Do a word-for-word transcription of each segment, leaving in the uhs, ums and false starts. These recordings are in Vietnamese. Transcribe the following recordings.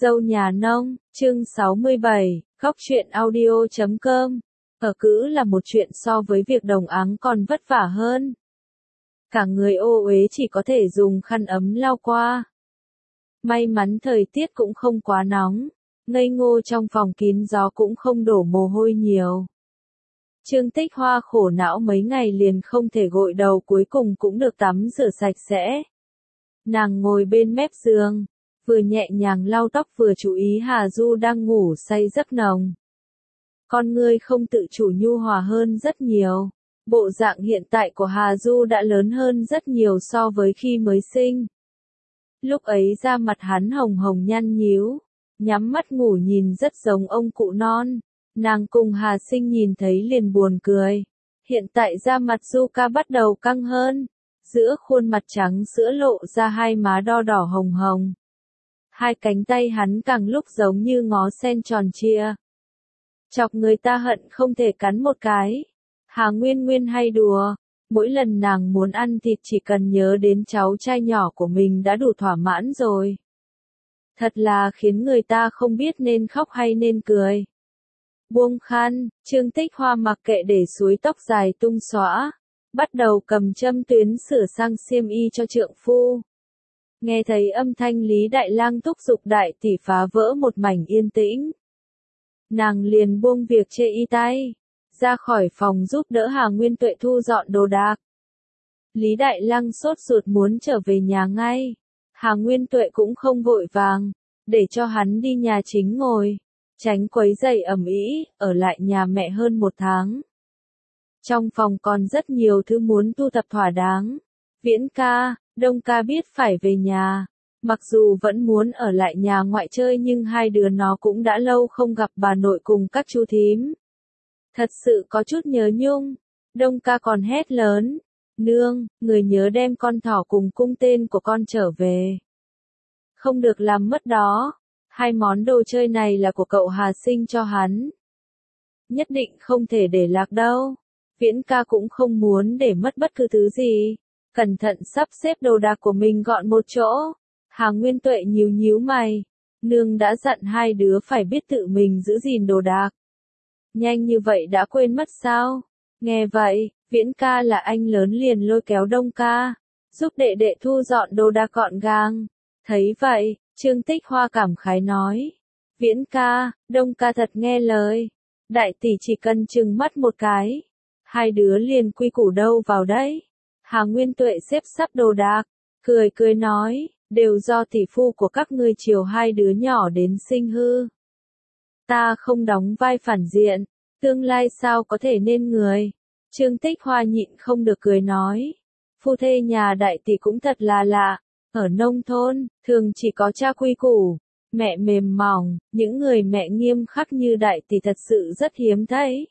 Dâu nhà nông, chương sáu mươi bảy, góc truyện audio chấm com. Ở cữ là một chuyện so với việc đồng áng còn vất vả hơn. Cả người ô uế chỉ có thể dùng khăn ấm lau qua. May mắn thời tiết cũng không quá nóng, ngây ngô trong phòng kín gió cũng không đổ mồ hôi nhiều. Trương Tích Hoa khổ não mấy ngày liền không thể gội đầu, cuối cùng cũng được tắm rửa sạch sẽ. Nàng ngồi bên mép giường, vừa nhẹ nhàng lau tóc vừa chú ý Hà Du đang ngủ say giấc nồng. Con ngươi không tự chủ nhu hòa hơn rất nhiều. Bộ dạng hiện tại của Hà Du đã lớn hơn rất nhiều so với khi mới sinh. Lúc ấy da mặt hắn hồng hồng nhăn nhíu, nhắm mắt ngủ nhìn rất giống ông cụ non. Nàng cùng Hà Sinh nhìn thấy liền buồn cười. Hiện tại da mặt Du Ca bắt đầu căng hơn, giữa khuôn mặt trắng sữa lộ ra hai má đo đỏ hồng hồng. Hai cánh tay hắn càng lúc giống như ngó sen tròn trịa, chọc người ta hận không thể cắn một cái. Hà Nguyên Nguyên hay đùa, mỗi lần nàng muốn ăn thịt chỉ cần nhớ đến cháu trai nhỏ của mình đã đủ thỏa mãn rồi. Thật là khiến người ta không biết nên khóc hay nên cười. Buông khăn, Trương Tích Hoa mặc kệ để suối tóc dài tung xõa, bắt đầu cầm châm tuyến sửa sang xiêm y cho trượng phu. Nghe thấy âm thanh Lý Đại Lang thúc giục đại tỷ phá vỡ một mảnh yên tĩnh. Nàng liền buông việc chê y tay, ra khỏi phòng giúp đỡ Hà Nguyên Tuệ thu dọn đồ đạc. Lý Đại Lang sốt ruột muốn trở về nhà ngay. Hà Nguyên Tuệ cũng không vội vàng, để cho hắn đi nhà chính ngồi, tránh quấy rầy ầm ĩ, ở lại nhà mẹ hơn một tháng. Trong phòng còn rất nhiều thứ muốn thu thập thỏa đáng. Viễn ca, Đông ca biết phải về nhà. Mặc dù vẫn muốn ở lại nhà ngoại chơi nhưng hai đứa nó cũng đã lâu không gặp bà nội cùng các chú thím. Thật sự có chút nhớ nhung. Đông ca còn hét lớn. Nương, người nhớ đem con thỏ cùng cung tên của con trở về. Không được làm mất đó. Hai món đồ chơi này là của cậu Hà Sinh cho hắn. Nhất định không thể để lạc đâu. Viễn ca cũng không muốn để mất bất cứ thứ gì. Cẩn thận sắp xếp đồ đạc của mình gọn một chỗ. Hà Nguyên Tuệ nhíu nhíu mày. Nương đã dặn hai đứa phải biết tự mình giữ gìn đồ đạc. Nhanh như vậy đã quên mất sao? Nghe vậy, Viễn ca là anh lớn liền lôi kéo Đông ca, giúp đệ đệ thu dọn đồ đạc gọn gàng. Thấy vậy, Trương Tích Hoa cảm khái nói. Viễn ca, Đông ca thật nghe lời. Đại tỷ chỉ cần chừng mắt một cái. Hai đứa liền quy củ đâu vào đấy. Hà Nguyên Tuệ xếp sắp đồ đạc, cười cười nói, đều do tỷ phu của các ngươi chiều hai đứa nhỏ đến sinh hư. Ta không đóng vai phản diện, tương lai sao có thể nên người. Trương Tích Hoa nhịn không được cười nói, phu thê nhà đại tỷ cũng thật là lạ, ở nông thôn, thường chỉ có cha quy củ, mẹ mềm mỏng, những người mẹ nghiêm khắc như đại tỷ thật sự rất hiếm thấy.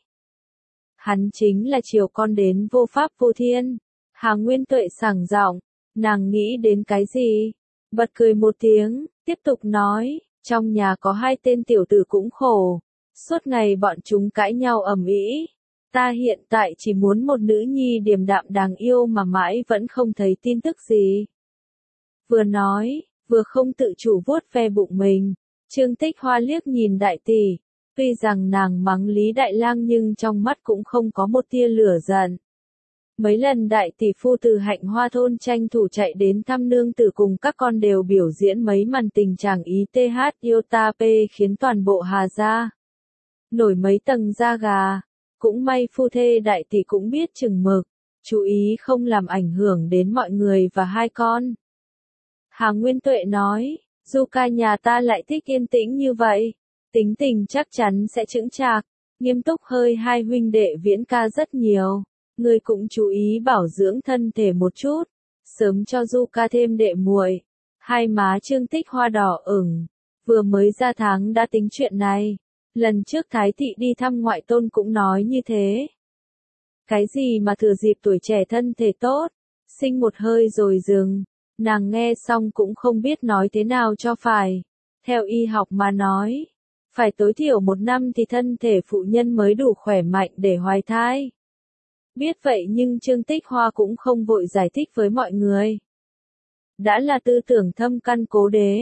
Hắn chính là chiều con đến vô pháp vô thiên. Hà Nguyên Tuệ sảng giọng, nàng nghĩ đến cái gì? Bật cười một tiếng, tiếp tục nói, trong nhà có hai tên tiểu tử cũng khổ, suốt ngày bọn chúng cãi nhau ầm ĩ. Ta hiện tại chỉ muốn một nữ nhi điềm đạm đáng yêu mà mãi vẫn không thấy tin tức gì. Vừa nói, vừa không tự chủ vuốt ve bụng mình. Trương Tích Hoa liếc nhìn đại tỷ, tuy rằng nàng mắng Lý Đại Lang nhưng trong mắt cũng không có một tia lửa giận. Mấy lần đại tỷ phu từ Hạnh Hoa thôn tranh thủ chạy đến thăm nương tử cùng các con đều biểu diễn mấy màn tình chàng ý th yêu ta p khiến toàn bộ Hà gia nổi mấy tầng da gà. Cũng may phu thê đại tỷ cũng biết chừng mực, chú ý không làm ảnh hưởng đến mọi người và hai con. Hà Nguyên Tuệ nói, Du ca nhà ta lại thích yên tĩnh như vậy, tính tình chắc chắn sẽ chững chạc, nghiêm túc hơi hai huynh đệ Viễn ca rất nhiều. Ngươi cũng chú ý bảo dưỡng thân thể một chút, sớm cho Du ca thêm đệ muội. Hai má Trương Tích Hoa đỏ ửng, vừa mới ra tháng đã tính chuyện này. Lần trước Thái thị đi thăm ngoại tôn cũng nói như thế. Cái gì mà thừa dịp tuổi trẻ thân thể tốt, sinh một hơi rồi dừng. Nàng nghe xong cũng không biết nói thế nào cho phải. Theo y học mà nói, phải tối thiểu một năm thì thân thể phụ nhân mới đủ khỏe mạnh để hoài thai. Biết vậy nhưng Trương Tích Hoa cũng không vội giải thích với mọi người. Đã là tư tưởng thâm căn cố đế,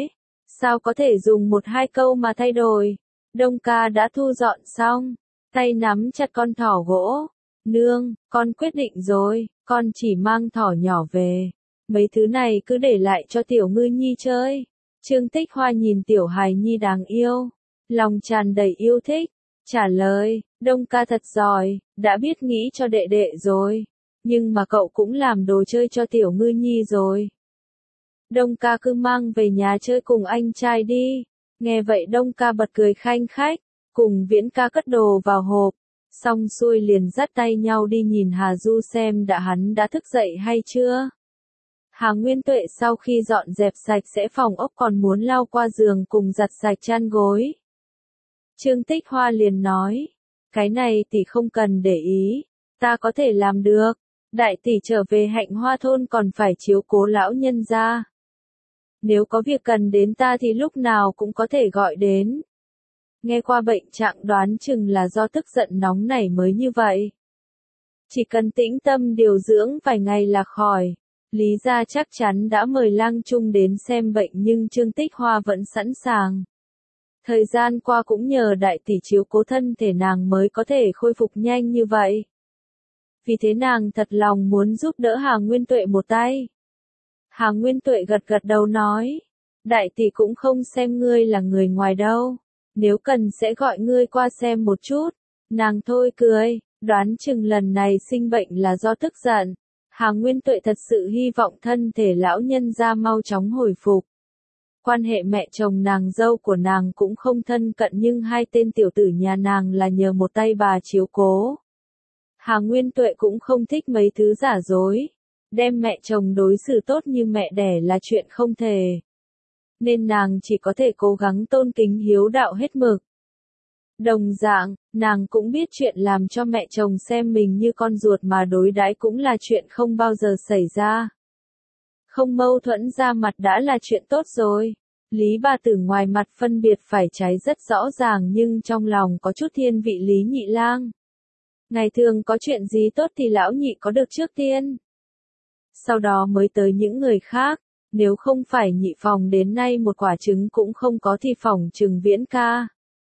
Sao có thể dùng một hai câu mà thay đổi? Đông ca đã thu dọn xong, tay nắm chặt con thỏ gỗ. Nương, con quyết định rồi, con chỉ mang thỏ nhỏ về. Mấy thứ này cứ để lại cho tiểu ngư nhi chơi. Trương Tích Hoa nhìn tiểu hài nhi đáng yêu, lòng tràn đầy yêu thích, trả lời, Đông ca thật giỏi, đã biết nghĩ cho đệ đệ rồi. Nhưng mà cậu cũng làm đồ chơi cho tiểu ngư nhi rồi. Đông ca cứ mang về nhà chơi cùng anh trai đi. Nghe vậy Đông ca bật cười khanh khách, cùng Viễn ca cất đồ vào hộp. Xong xuôi liền dắt tay nhau đi nhìn Hà Du xem đã hắn đã thức dậy hay chưa. Hà Nguyên Tuệ sau khi dọn dẹp sạch sẽ phòng ốc còn muốn lau qua giường cùng giặt sạch chăn gối. Trương Tích Hoa liền nói, cái này tỷ không cần để ý, ta có thể làm được. Đại tỷ trở về Hạnh Hoa thôn còn phải chiếu cố lão nhân gia. Nếu có việc cần đến ta thì lúc nào cũng có thể gọi đến. Nghe qua bệnh trạng đoán chừng là do tức giận nóng nảy mới như vậy. Chỉ cần tĩnh tâm điều dưỡng vài ngày là khỏi. Lý gia chắc chắn đã mời Lang Trung đến xem bệnh nhưng Trương Tích Hoa vẫn sẵn sàng. Thời gian qua cũng nhờ đại tỷ chiếu cố thân thể nàng mới có thể khôi phục nhanh như vậy. Vì thế nàng thật lòng muốn giúp đỡ Hà Nguyên Tuệ một tay. Hà Nguyên Tuệ gật gật đầu nói, đại tỷ cũng không xem ngươi là người ngoài đâu, nếu cần sẽ gọi ngươi qua xem một chút. Nàng thôi cười, đoán chừng lần này sinh bệnh là do tức giận. Hà Nguyên Tuệ thật sự hy vọng thân thể lão nhân gia mau chóng hồi phục. Quan hệ mẹ chồng nàng dâu của nàng cũng không thân cận nhưng hai tên tiểu tử nhà nàng là nhờ một tay bà chiếu cố. Hà Nguyên Tuệ cũng không thích mấy thứ giả dối. Đem mẹ chồng đối xử tốt như mẹ đẻ là chuyện không thể. Nên nàng chỉ có thể cố gắng tôn kính hiếu đạo hết mực. Đồng dạng, nàng cũng biết chuyện làm cho mẹ chồng xem mình như con ruột mà đối đãi cũng là chuyện không bao giờ xảy ra. Không mâu thuẫn ra mặt đã là chuyện tốt rồi. Lý bà tử ngoài mặt phân biệt phải trái rất rõ ràng nhưng trong lòng có chút thiên vị Lý Nhị Lang. Ngày thường có chuyện gì tốt thì lão nhị có được trước tiên. Sau đó mới tới những người khác, nếu không phải nhị phòng đến nay một quả trứng cũng không có thì phòng trừng Viễn ca.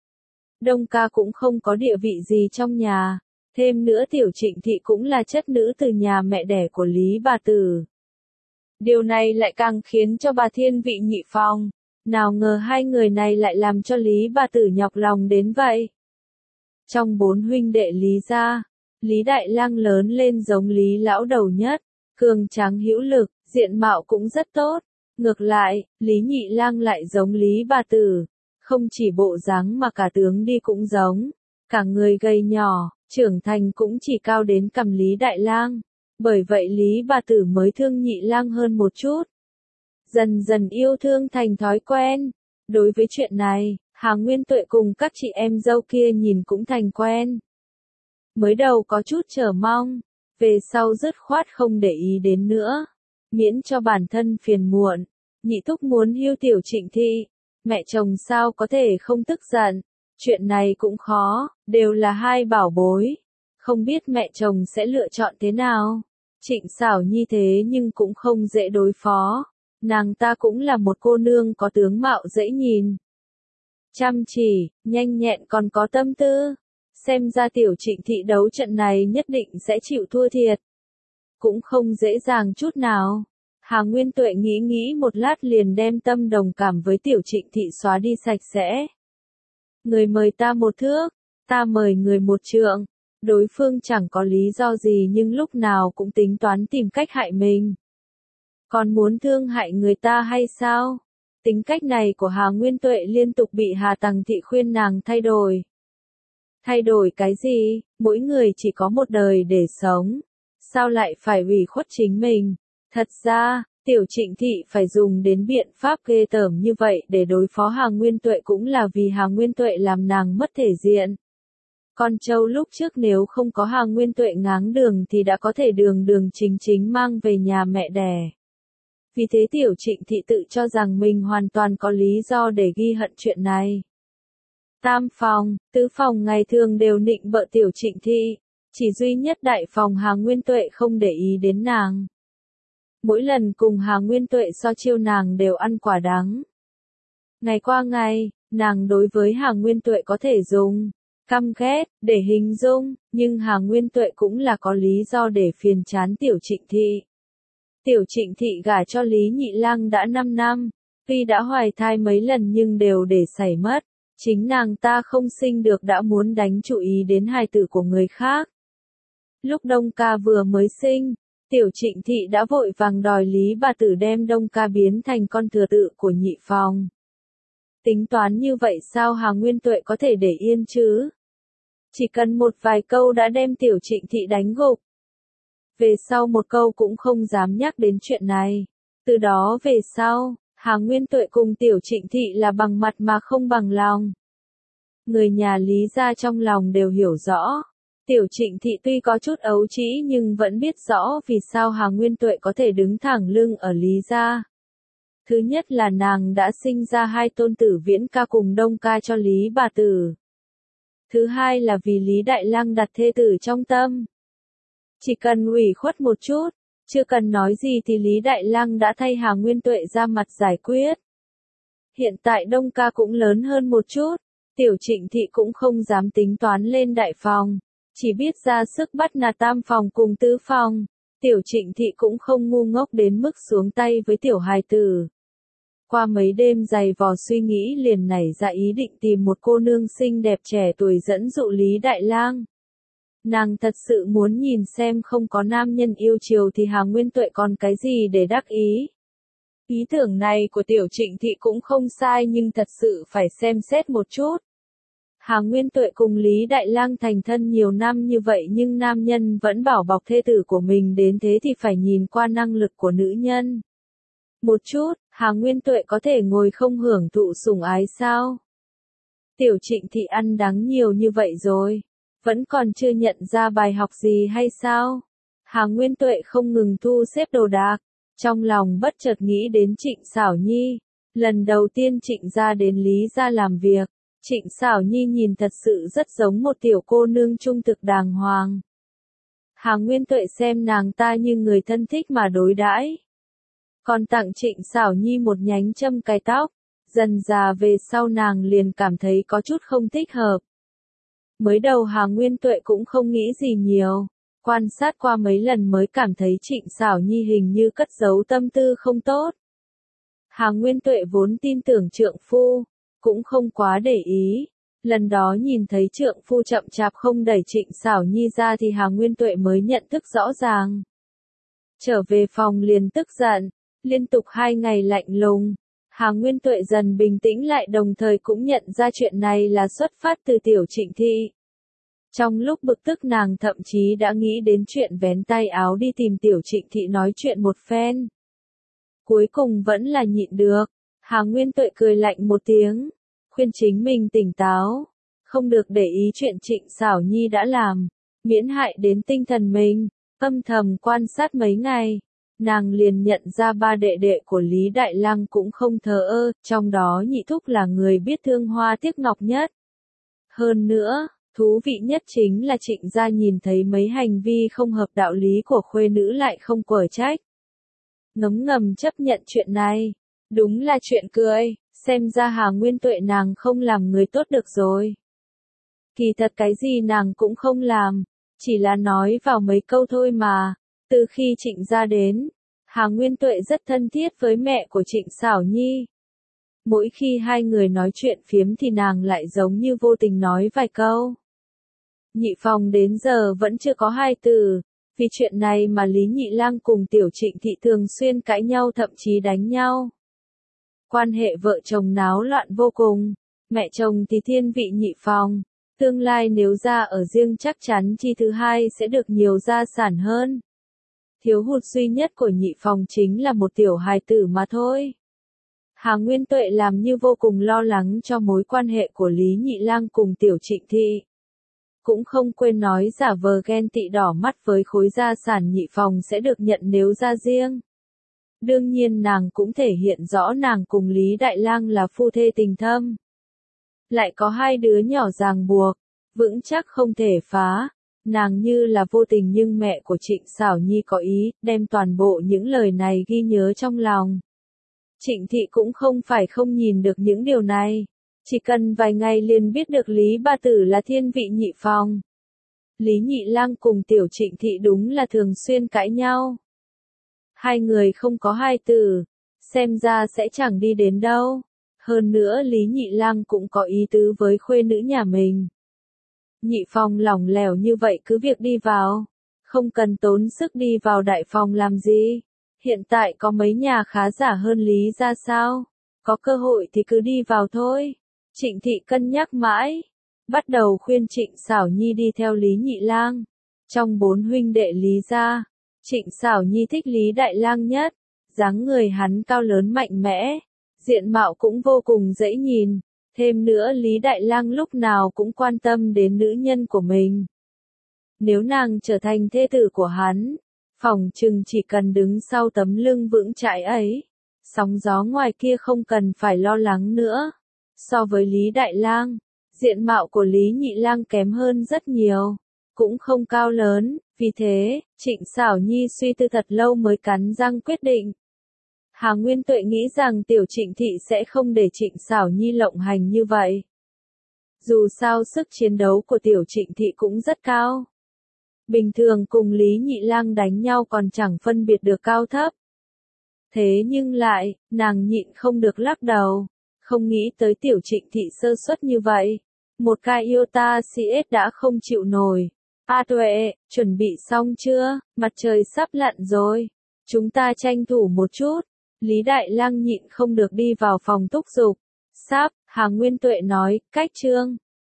Đông ca cũng không có địa vị gì trong nhà, thêm nữa tiểu Trịnh thị cũng là chất nữ từ nhà mẹ đẻ của Lý bà tử. Điều này lại càng khiến cho bà thiên vị nhị phòng, nào ngờ hai người này lại làm cho Lý bà tử nhọc lòng đến vậy. Trong bốn huynh đệ Lý gia, Lý Đại Lang lớn lên giống Lý lão đầu nhất. Cường tráng hữu lực, diện mạo cũng rất tốt. Ngược lại, Lý Nhị Lang lại giống Lý bà tử. Không chỉ bộ dáng mà cả tướng đi cũng giống. Cả người gầy nhỏ, trưởng thành cũng chỉ cao đến cằm Lý Đại Lang. Bởi vậy Lý bà tử mới thương Nhị Lang hơn một chút. Dần dần yêu thương thành thói quen. Đối với chuyện này, Hà Nguyên Tuệ cùng các chị em dâu kia nhìn cũng thành quen. Mới đầu có chút chờ mong. Về sau dứt khoát không để ý đến nữa, miễn cho bản thân phiền muộn. Nhị thúc muốn hưu tiểu Trịnh thị, mẹ chồng sao có thể không tức giận, chuyện này cũng khó, đều là hai bảo bối, không biết mẹ chồng sẽ lựa chọn thế nào. Trịnh Xảo Nhi thế nhưng cũng không dễ đối phó, nàng ta cũng là một cô nương có tướng mạo dễ nhìn. Chăm chỉ, nhanh nhẹn còn có tâm tư. Xem ra tiểu Trịnh thị đấu trận này nhất định sẽ chịu thua thiệt. Cũng không dễ dàng chút nào. Hà Nguyên Tuệ nghĩ nghĩ một lát liền đem tâm đồng cảm với tiểu Trịnh thị xóa đi sạch sẽ. Người mời ta một thước, ta mời người một trượng. Đối phương chẳng có lý do gì nhưng lúc nào cũng tính toán tìm cách hại mình. Còn muốn thương hại người ta hay sao? Tính cách này của Hà Nguyên Tuệ liên tục bị Hà Tằng thị khuyên nàng thay đổi. Thay đổi cái gì, mỗi người chỉ có một đời để sống. Sao lại phải ủy khuất chính mình? Thật ra, tiểu Trịnh thị phải dùng đến biện pháp ghê tởm như vậy để đối phó Hà Nguyên Tuệ cũng là vì Hà Nguyên Tuệ làm nàng mất thể diện. Con trâu lúc trước nếu không có Hà Nguyên Tuệ ngáng đường thì đã có thể đường đường chính chính mang về nhà mẹ đẻ. Vì thế tiểu Trịnh thị tự cho rằng mình hoàn toàn có lý do để ghi hận chuyện này. Tam phòng, tứ phòng ngày thường đều nịnh bợ tiểu Trịnh thị, chỉ duy nhất đại phòng Hà Nguyên Tuệ không để ý đến nàng. Mỗi lần cùng Hà Nguyên Tuệ so chiêu nàng đều ăn quả đắng. Ngày qua ngày, nàng đối với Hà Nguyên Tuệ có thể dùng căm ghét để hình dung, nhưng Hà Nguyên Tuệ cũng là có lý do để phiền chán Tiểu Trịnh Thị. Tiểu Trịnh Thị gả cho Lý Nhị Lang đã năm năm, tuy đã hoài thai mấy lần nhưng đều để xảy mất. Chính nàng ta không sinh được đã muốn đánh chú ý đến hài tử của người khác. Lúc Đông Ca vừa mới sinh, Tiểu Trịnh Thị đã vội vàng đòi Lý bà tử đem Đông Ca biến thành con thừa tự của Nhị Phòng. Tính toán như vậy sao Hà Nguyên Tuệ có thể để yên chứ? Chỉ cần một vài câu đã đem Tiểu Trịnh Thị đánh gục. Về sau một câu cũng không dám nhắc đến chuyện này. Từ đó về sau, Hà Nguyên Tuệ cùng Tiểu Trịnh Thị là bằng mặt mà không bằng lòng. Người nhà Lý gia trong lòng đều hiểu rõ. Tiểu Trịnh Thị tuy có chút ấu trĩ nhưng vẫn biết rõ vì sao Hà Nguyên Tuệ có thể đứng thẳng lưng ở Lý gia. Thứ nhất là nàng đã sinh ra hai tôn tử Viễn Ca cùng Đông Ca cho Lý bà tử. Thứ hai là vì Lý Đại Lang đặt thê tử trong tâm. Chỉ cần ủy khuất một chút, chưa cần nói gì thì Lý Đại Lang đã thay Hà Nguyên Tuệ ra mặt giải quyết. Hiện tại Đông Ca cũng lớn hơn một chút, Tiểu Trịnh Thị cũng không dám tính toán lên đại phòng, chỉ biết ra sức bắt nạt tam phòng cùng tứ phòng. Tiểu Trịnh Thị cũng không ngu ngốc đến mức xuống tay với tiểu hài tử. Qua mấy đêm dày vò suy nghĩ liền nảy ra ý định tìm một cô nương xinh đẹp trẻ tuổi dẫn dụ Lý Đại Lang. Nàng thật sự muốn nhìn xem không có nam nhân yêu chiều thì Hà Nguyên Tuệ còn cái gì để đắc ý. Ý tưởng này của Tiểu Trịnh Thị cũng không sai nhưng thật sự phải xem xét một chút. Hà Nguyên Tuệ cùng Lý Đại Lang thành thân nhiều năm như vậy nhưng nam nhân vẫn bảo bọc thê tử của mình đến thế thì phải nhìn qua năng lực của nữ nhân. Một chút, Hà Nguyên Tuệ có thể ngồi không hưởng thụ sủng ái sao? Tiểu Trịnh Thị ăn đắng nhiều như vậy rồi, vẫn còn chưa nhận ra bài học gì hay sao? Hà Nguyên Tuệ không ngừng thu xếp đồ đạc, trong lòng bất chợt nghĩ đến Trịnh Xảo Nhi. Lần đầu tiên Trịnh gia đến Lý gia làm việc, Trịnh Xảo Nhi nhìn thật sự rất giống một tiểu cô nương trung thực đàng hoàng. Hà Nguyên Tuệ xem nàng ta như người thân thích mà đối đãi. Còn tặng Trịnh Xảo Nhi một nhánh châm cài tóc, dần dà về sau nàng liền cảm thấy có chút không thích hợp. Mới đầu Hà Nguyên Tuệ cũng không nghĩ gì nhiều, quan sát qua mấy lần mới cảm thấy Trịnh Xảo Nhi hình như cất giấu tâm tư không tốt. Hà Nguyên Tuệ vốn tin tưởng trượng phu, cũng không quá để ý. Lần đó nhìn thấy trượng phu chậm chạp không đẩy Trịnh Xảo Nhi ra thì Hà Nguyên Tuệ mới nhận thức rõ ràng. Trở về phòng liền tức giận, liên tục hai ngày lạnh lùng. Hà Nguyên Tuệ dần bình tĩnh lại đồng thời cũng nhận ra chuyện này là xuất phát từ Tiểu Trịnh Thị. Trong lúc bực tức nàng thậm chí đã nghĩ đến chuyện vén tay áo đi tìm Tiểu Trịnh Thị nói chuyện một phen. Cuối cùng vẫn là nhịn được. Hà Nguyên Tuệ cười lạnh một tiếng, khuyên chính mình tỉnh táo, không được để ý chuyện Trịnh Xảo Nhi đã làm, miễn hại đến tinh thần mình. Âm thầm quan sát mấy ngày, nàng liền nhận ra ba đệ đệ của Lý Đại Lang cũng không thờ ơ, trong đó Nhị Thúc là người biết thương hoa tiếc ngọc nhất. Hơn nữa, thú vị nhất chính là Trịnh gia nhìn thấy mấy hành vi không hợp đạo lý của khuê nữ lại không quở trách. Ngấm ngầm chấp nhận chuyện này, đúng là chuyện cười, xem ra Hà Nguyên Tuệ nàng không làm người tốt được rồi. Kỳ thật cái gì nàng cũng không làm, chỉ là nói vào mấy câu thôi mà. Từ khi Trịnh gia đến, Hà Nguyên Tuệ rất thân thiết với mẹ của Trịnh Xảo Nhi. Mỗi khi hai người nói chuyện phiếm thì nàng lại giống như vô tình nói vài câu. Nhị phòng đến giờ vẫn chưa có hai từ, vì chuyện này mà Lý Nhị Lang cùng Tiểu Trịnh Thị thường xuyên cãi nhau thậm chí đánh nhau. Quan hệ vợ chồng náo loạn vô cùng, mẹ chồng thì thiên vị nhị phòng, tương lai nếu ra ở riêng chắc chắn chi thứ hai sẽ được nhiều gia sản hơn. Thiếu hụt duy nhất của nhị phòng chính là một tiểu hài tử mà thôi. Hà Nguyên Tuệ làm như vô cùng lo lắng cho mối quan hệ của Lý Nhị Lang cùng Tiểu Trịnh Thị. Cũng không quên nói giả vờ ghen tị đỏ mắt với khối gia sản nhị phòng sẽ được nhận nếu ra riêng. Đương nhiên nàng cũng thể hiện rõ nàng cùng Lý Đại Lang là phu thê tình thâm. Lại có hai đứa nhỏ ràng buộc, vững chắc không thể phá. Nàng như là vô tình nhưng mẹ của Trịnh Xảo Nhi có ý, đem toàn bộ những lời này ghi nhớ trong lòng. Trịnh Thị cũng không phải không nhìn được những điều này. Chỉ cần vài ngày liền biết được Lý Bà Tử là thiên vị nhị phòng. Lý Nhị Lang cùng Tiểu Trịnh Thị đúng là thường xuyên cãi nhau. Hai người không có hai tử, xem ra sẽ chẳng đi đến đâu. Hơn nữa Lý Nhị Lang cũng có ý tứ với khuê nữ nhà mình. Nhị phòng lỏng lẻo như vậy cứ việc đi vào, không cần tốn sức đi vào đại phòng làm gì. Hiện tại có mấy nhà khá giả hơn Lý ra sao? Có cơ hội thì cứ đi vào thôi. Trịnh Thị cân nhắc mãi, bắt đầu khuyên Trịnh Xảo Nhi đi theo Lý Nhị Lang. Trong bốn huynh đệ Lý gia, Trịnh Xảo Nhi thích Lý Đại Lang nhất, dáng người hắn cao lớn mạnh mẽ, diện mạo cũng vô cùng dễ nhìn, thêm nữa Lý Đại Lang lúc nào cũng quan tâm đến nữ nhân của mình. Nếu nàng trở thành thê tử của hắn, phỏng chừng chỉ cần đứng sau tấm lưng vững chãi ấy, sóng gió ngoài kia không cần phải lo lắng nữa. So với Lý Đại Lang, diện mạo của Lý Nhị Lang kém hơn rất nhiều, cũng không cao lớn, vì thế, Trịnh Xảo Nhi suy tư thật lâu mới cắn răng quyết định. Hà Nguyên Tuệ nghĩ rằng Tiểu Trịnh Thị sẽ không để Trịnh Xảo Nhi lộng hành như vậy. Dù sao sức chiến đấu của Tiểu Trịnh Thị cũng rất cao. Bình thường cùng Lý Nhị Lang đánh nhau còn chẳng phân biệt được cao thấp. Thế nhưng lại, nàng nhịn không được lắc đầu, không nghĩ tới Tiểu Trịnh Thị sơ suất như vậy. Một cái iota xê ét đã không chịu nổi. A Tuệ, chuẩn bị xong chưa? Mặt trời sắp lặn rồi. Chúng ta tranh thủ một chút. Lý Đại Lang nhịn không được đi vào phòng thúc giục. Sắp, Hà Nguyên Tuệ nói, cách trương.